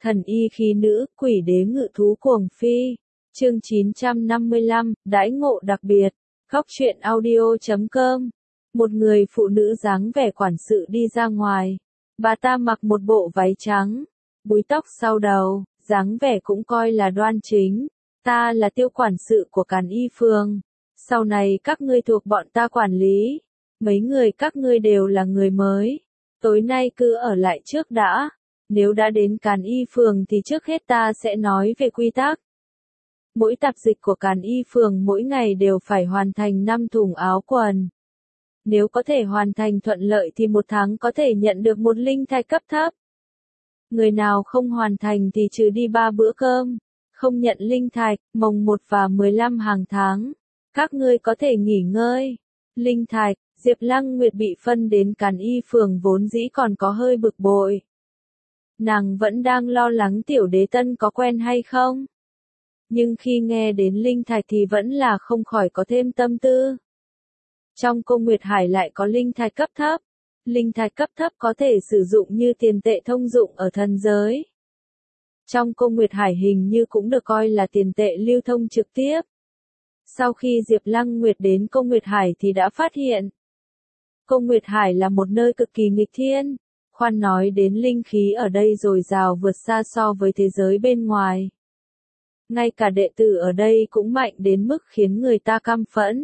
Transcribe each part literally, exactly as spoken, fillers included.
Thần y khí nữ, quỷ đế ngự thú cuồng phi. Chương chín trăm năm mươi lăm, đãi ngộ đặc biệt. Góc truyện audio chấm com. Một người phụ nữ dáng vẻ quản sự đi ra ngoài. Bà ta mặc một bộ váy trắng, búi tóc sau đầu, dáng vẻ cũng coi là đoan chính. Ta là Tiêu quản sự của Càn Y phường. Sau này các ngươi thuộc bọn ta quản lý. Mấy người các ngươi đều là người mới. Tối nay cứ ở lại trước đã. Nếu đã đến Càn Y phường thì trước hết ta sẽ nói về quy tắc. Mỗi tạp dịch của Càn Y phường mỗi ngày đều phải hoàn thành năm thùng áo quần. Nếu có thể hoàn thành thuận lợi thì một tháng có thể nhận được một linh thạch cấp thấp. Người nào không hoàn thành thì trừ đi ba bữa cơm, không nhận linh thạch, mồng một và mười lăm hàng tháng. Các ngươi có thể nghỉ ngơi. Linh thạch, Diệp Lăng Nguyệt bị phân đến Càn Y phường vốn dĩ còn có hơi bực bội. Nàng vẫn đang lo lắng tiểu đế tân có quen hay không. Nhưng khi nghe đến linh thạch thì vẫn là không khỏi có thêm tâm tư. Trong Cô Nguyệt Hải lại có linh thạch cấp thấp. Linh thạch cấp thấp có thể sử dụng như tiền tệ thông dụng ở thần giới. Trong Cô Nguyệt Hải hình như cũng được coi là tiền tệ lưu thông trực tiếp. Sau khi Diệp Lăng Nguyệt đến Cô Nguyệt Hải thì đã phát hiện. Cô Nguyệt Hải là một nơi cực kỳ nghịch thiên. Khoan nói đến linh khí ở đây dồi dào vượt xa so với thế giới bên ngoài. Ngay cả đệ tử ở đây cũng mạnh đến mức khiến người ta căm phẫn.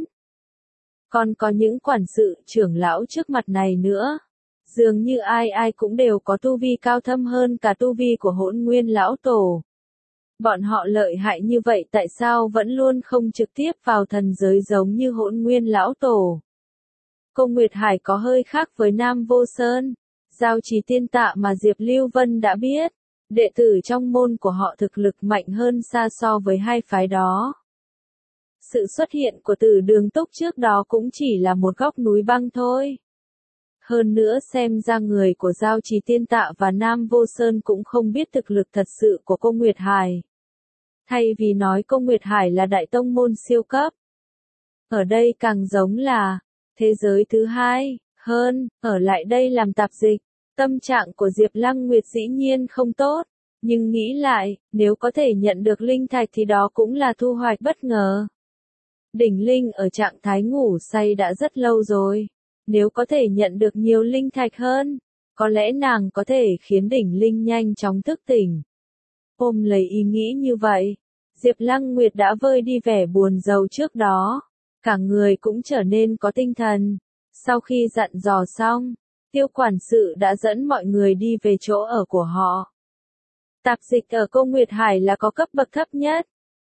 Còn có những quản sự trưởng lão trước mặt này nữa. Dường như ai ai cũng đều có tu vi cao thâm hơn cả tu vi của Hỗn Nguyên lão tổ. Bọn họ lợi hại như vậy tại sao vẫn luôn không trực tiếp vào thần giới giống như Hỗn Nguyên lão tổ. Cô Nguyệt Hải có hơi khác với Nam Vô Sơn. Giao Trì Tiên Tạ mà Diệp Lưu Vân đã biết. Đệ tử trong môn của họ thực lực mạnh hơn xa so với hai phái đó. Sự xuất hiện của Tử Đường Túc trước đó cũng chỉ là một góc núi băng thôi. Hơn nữa xem ra người của Giao Trì Tiên Tạ và Nam Vô Sơn cũng không biết thực lực thật sự của Cô Nguyệt Hải. Thay vì nói Cô Nguyệt Hải là đại tông môn siêu cấp. Ở đây càng giống là thế giới thứ hai, hơn, ở lại đây làm tạp dịch. Tâm trạng của Diệp Lăng Nguyệt dĩ nhiên không tốt, nhưng nghĩ lại, nếu có thể nhận được linh thạch thì đó cũng là thu hoạch bất ngờ. Đỉnh Linh ở trạng thái ngủ say đã rất lâu rồi, nếu có thể nhận được nhiều linh thạch hơn, có lẽ nàng có thể khiến Đỉnh Linh nhanh chóng thức tỉnh. Ôm lấy ý nghĩ như vậy, Diệp Lăng Nguyệt đã vơi đi vẻ buồn rầu trước đó, cả người cũng trở nên có tinh thần. Sau khi dặn dò xong, Tiêu quản sự đã dẫn mọi người đi về chỗ ở của họ. Tạp dịch ở Cô Nguyệt Hải là có cấp bậc thấp nhất.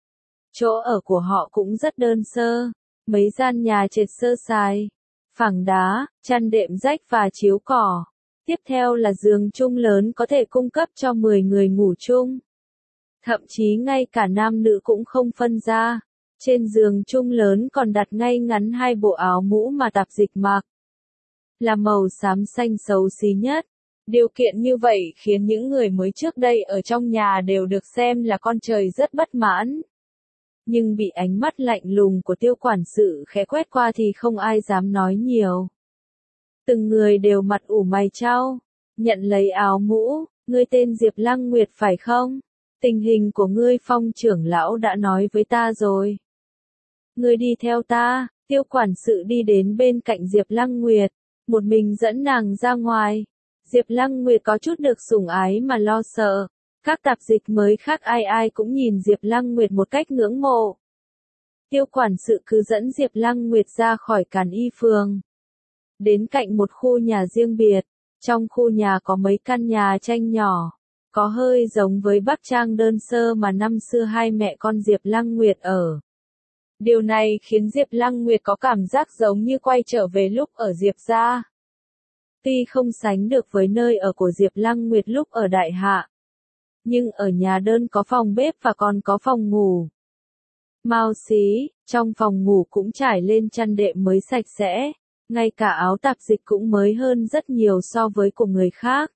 Chỗ ở của họ cũng rất đơn sơ, mấy gian nhà trệt sơ sài, phẳng đá, chăn đệm rách và chiếu cỏ. Tiếp theo là giường chung lớn có thể cung cấp cho mười người ngủ chung. Thậm chí ngay cả nam nữ cũng không phân ra. Trên giường chung lớn còn đặt ngay ngắn hai bộ áo mũ mà tạp dịch mặc. Là màu xám xanh xấu xí nhất. Điều kiện như vậy khiến những người mới trước đây ở trong nhà đều được xem là con trời rất bất mãn. Nhưng bị ánh mắt lạnh lùng của Tiêu quản sự khẽ quét qua thì không ai dám nói nhiều. Từng người đều mặt ủ mày chau, nhận lấy áo mũ, ngươi tên Diệp Lăng Nguyệt phải không? Tình hình của ngươi Phong trưởng lão đã nói với ta rồi. Ngươi đi theo ta. Tiêu quản sự đi đến bên cạnh Diệp Lăng Nguyệt, một mình dẫn nàng ra ngoài. Diệp Lăng Nguyệt có chút được sủng ái mà lo sợ. Các tạp dịch mới khác ai ai cũng nhìn Diệp Lăng Nguyệt một cách ngưỡng mộ. Tiêu quản sự cứ dẫn Diệp Lăng Nguyệt ra khỏi Càn Y phường. Đến cạnh một khu nhà riêng biệt. Trong khu nhà có mấy căn nhà tranh nhỏ. Có hơi giống với Bắc Trang đơn sơ mà năm xưa hai mẹ con Diệp Lăng Nguyệt ở. Điều này khiến Diệp Lăng Nguyệt có cảm giác giống như quay trở về lúc ở Diệp gia. Tuy không sánh được với nơi ở của Diệp Lăng Nguyệt lúc ở Đại Hạ. Nhưng ở nhà đơn có phòng bếp và còn có phòng ngủ. Mau xí, trong phòng ngủ cũng trải lên chăn đệm mới sạch sẽ. Ngay cả áo tạp dịch cũng mới hơn rất nhiều so với của người khác.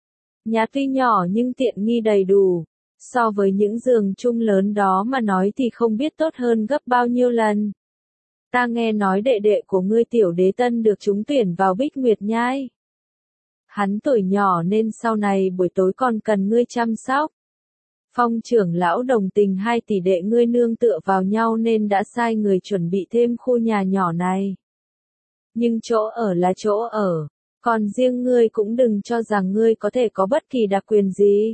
Nhà tuy nhỏ nhưng tiện nghi đầy đủ. So với những giường chung lớn đó mà nói thì không biết tốt hơn gấp bao nhiêu lần. Ta nghe nói đệ đệ của ngươi tiểu đế tân được trúng tuyển vào Bích Nguyệt Nhai. Hắn tuổi nhỏ nên sau này buổi tối còn cần ngươi chăm sóc. Phong trưởng lão đồng tình hai tỷ đệ ngươi nương tựa vào nhau nên đã sai người chuẩn bị thêm khu nhà nhỏ này. Nhưng chỗ ở là chỗ ở, còn riêng ngươi cũng đừng cho rằng ngươi có thể có bất kỳ đặc quyền gì.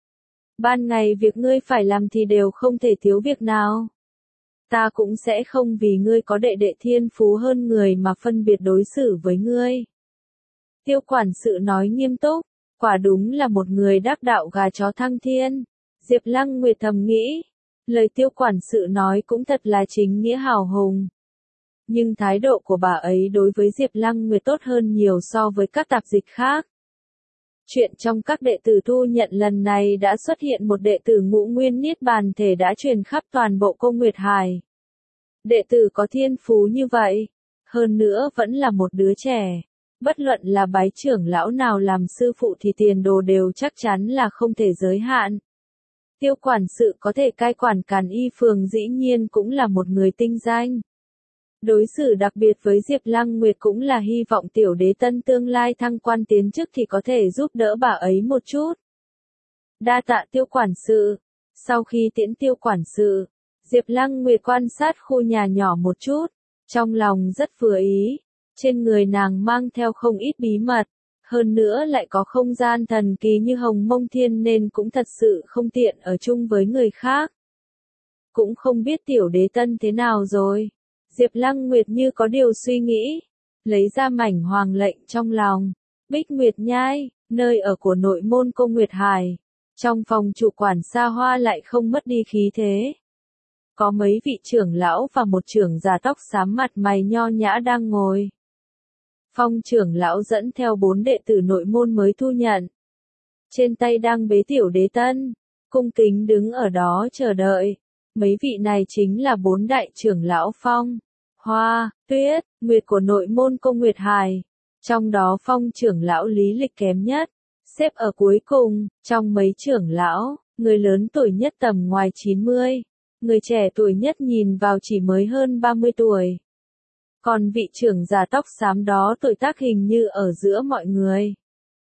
Ban ngày việc ngươi phải làm thì đều không thể thiếu việc nào. Ta cũng sẽ không vì ngươi có đệ đệ thiên phú hơn người mà phân biệt đối xử với ngươi. Tiêu quản sự nói nghiêm túc, quả đúng là một người đắc đạo gà chó thăng thiên. Diệp Lăng Nguyệt thầm nghĩ, lời tiêu quản sự nói cũng thật là chính nghĩa hào hùng. Nhưng thái độ của bà ấy đối với Diệp Lăng Nguyệt tốt hơn nhiều so với các tạp dịch khác. Chuyện trong các đệ tử thu nhận lần này đã xuất hiện một đệ tử ngũ nguyên niết bàn thể đã truyền khắp toàn bộ Cô Nguyệt Hải. Đệ tử có thiên phú như vậy, hơn nữa vẫn là một đứa trẻ. Bất luận là bái trưởng lão nào làm sư phụ thì tiền đồ đều chắc chắn là không thể giới hạn. Tiêu quản sự có thể cai quản Càn Y phường dĩ nhiên cũng là một người tinh danh. Đối xử đặc biệt với Diệp Lăng Nguyệt cũng là hy vọng tiểu đế tân tương lai thăng quan tiến chức thì có thể giúp đỡ bà ấy một chút. Đa tạ tiêu quản sự. Sau khi tiễn tiêu quản sự, Diệp Lăng Nguyệt quan sát khu nhà nhỏ một chút, trong lòng rất vừa ý. Trên người nàng mang theo không ít bí mật, hơn nữa lại có không gian thần kỳ như Hồng Mông Thiên nên cũng thật sự không tiện ở chung với người khác. Cũng không biết tiểu đế tân thế nào rồi. Diệp Lăng Nguyệt như có điều suy nghĩ, lấy ra mảnh hoàng lệnh trong lòng. Bích Nguyệt Nhai, nơi ở của nội môn Cô Nguyệt Hải. Trong phòng chủ quản xa hoa lại không mất đi khí thế. Có mấy vị trưởng lão và một trưởng già tóc xám mặt mày nho nhã đang ngồi. Phong trưởng lão dẫn theo bốn đệ tử nội môn mới thu nhận. Trên tay đang bế tiểu đế tân, cung kính đứng ở đó chờ đợi. Mấy vị này chính là bốn đại trưởng lão Phong, Hoa, Tuyết, Nguyệt của nội môn Cô Nguyệt Hải. Trong đó Phong trưởng lão lý lịch kém nhất, xếp ở cuối cùng. Trong mấy trưởng lão, người lớn tuổi nhất tầm ngoài chín mươi, người trẻ tuổi nhất nhìn vào chỉ mới hơn ba mươi tuổi. Còn vị trưởng già tóc xám đó tuổi tác hình như ở giữa mọi người.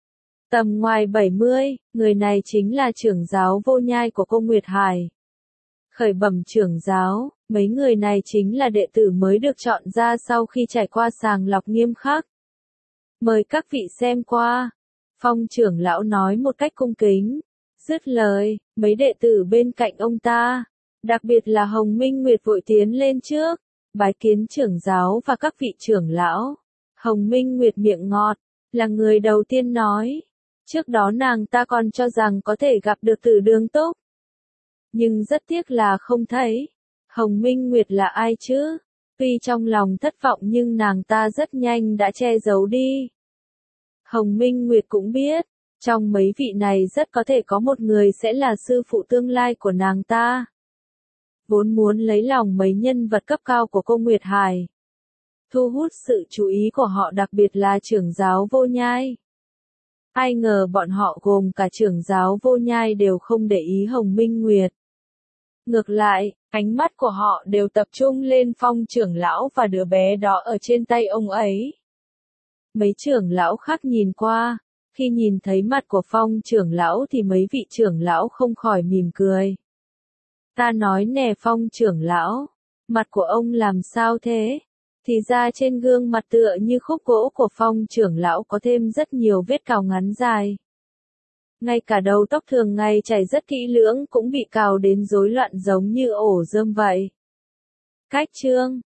Tầm ngoài bảy mươi, người này chính là trưởng giáo Vô Nhai của Cô Nguyệt Hải. Khởi bẩm trưởng giáo, mấy người này chính là đệ tử mới được chọn ra sau khi trải qua sàng lọc nghiêm khắc. Mời các vị xem qua. Phong trưởng lão nói một cách cung kính. Dứt lời, mấy đệ tử bên cạnh ông ta, đặc biệt là Hồng Minh Nguyệt vội tiến lên trước, bái kiến trưởng giáo và các vị trưởng lão. Hồng Minh Nguyệt miệng ngọt, là người đầu tiên nói. Trước đó nàng ta còn cho rằng có thể gặp được Tử Đường Túc. Nhưng rất tiếc là không thấy. Hồng Minh Nguyệt là ai chứ? Tuy trong lòng thất vọng nhưng nàng ta rất nhanh đã che giấu đi. Hồng Minh Nguyệt cũng biết, trong mấy vị này rất có thể có một người sẽ là sư phụ tương lai của nàng ta. Vốn muốn lấy lòng mấy nhân vật cấp cao của Cô Nguyệt Hải. Thu hút sự chú ý của họ đặc biệt là trưởng giáo Vô Nhai. Ai ngờ bọn họ gồm cả trưởng giáo Vô Nhai đều không để ý Hồng Minh Nguyệt. Ngược lại, ánh mắt của họ đều tập trung lên Phong trưởng lão và đứa bé đó ở trên tay ông ấy. Mấy trưởng lão khác nhìn qua, khi nhìn thấy mặt của Phong trưởng lão thì mấy vị trưởng lão không khỏi mỉm cười. Ta nói nè Phong trưởng lão, mặt của ông làm sao thế? Thì ra trên gương mặt tựa như khúc gỗ của Phong trưởng lão có thêm rất nhiều vết cào ngắn dài. Ngay cả đầu tóc thường ngày chảy rất kỹ lưỡng cũng bị cào đến rối loạn giống như ổ rơm vậy. Cách chương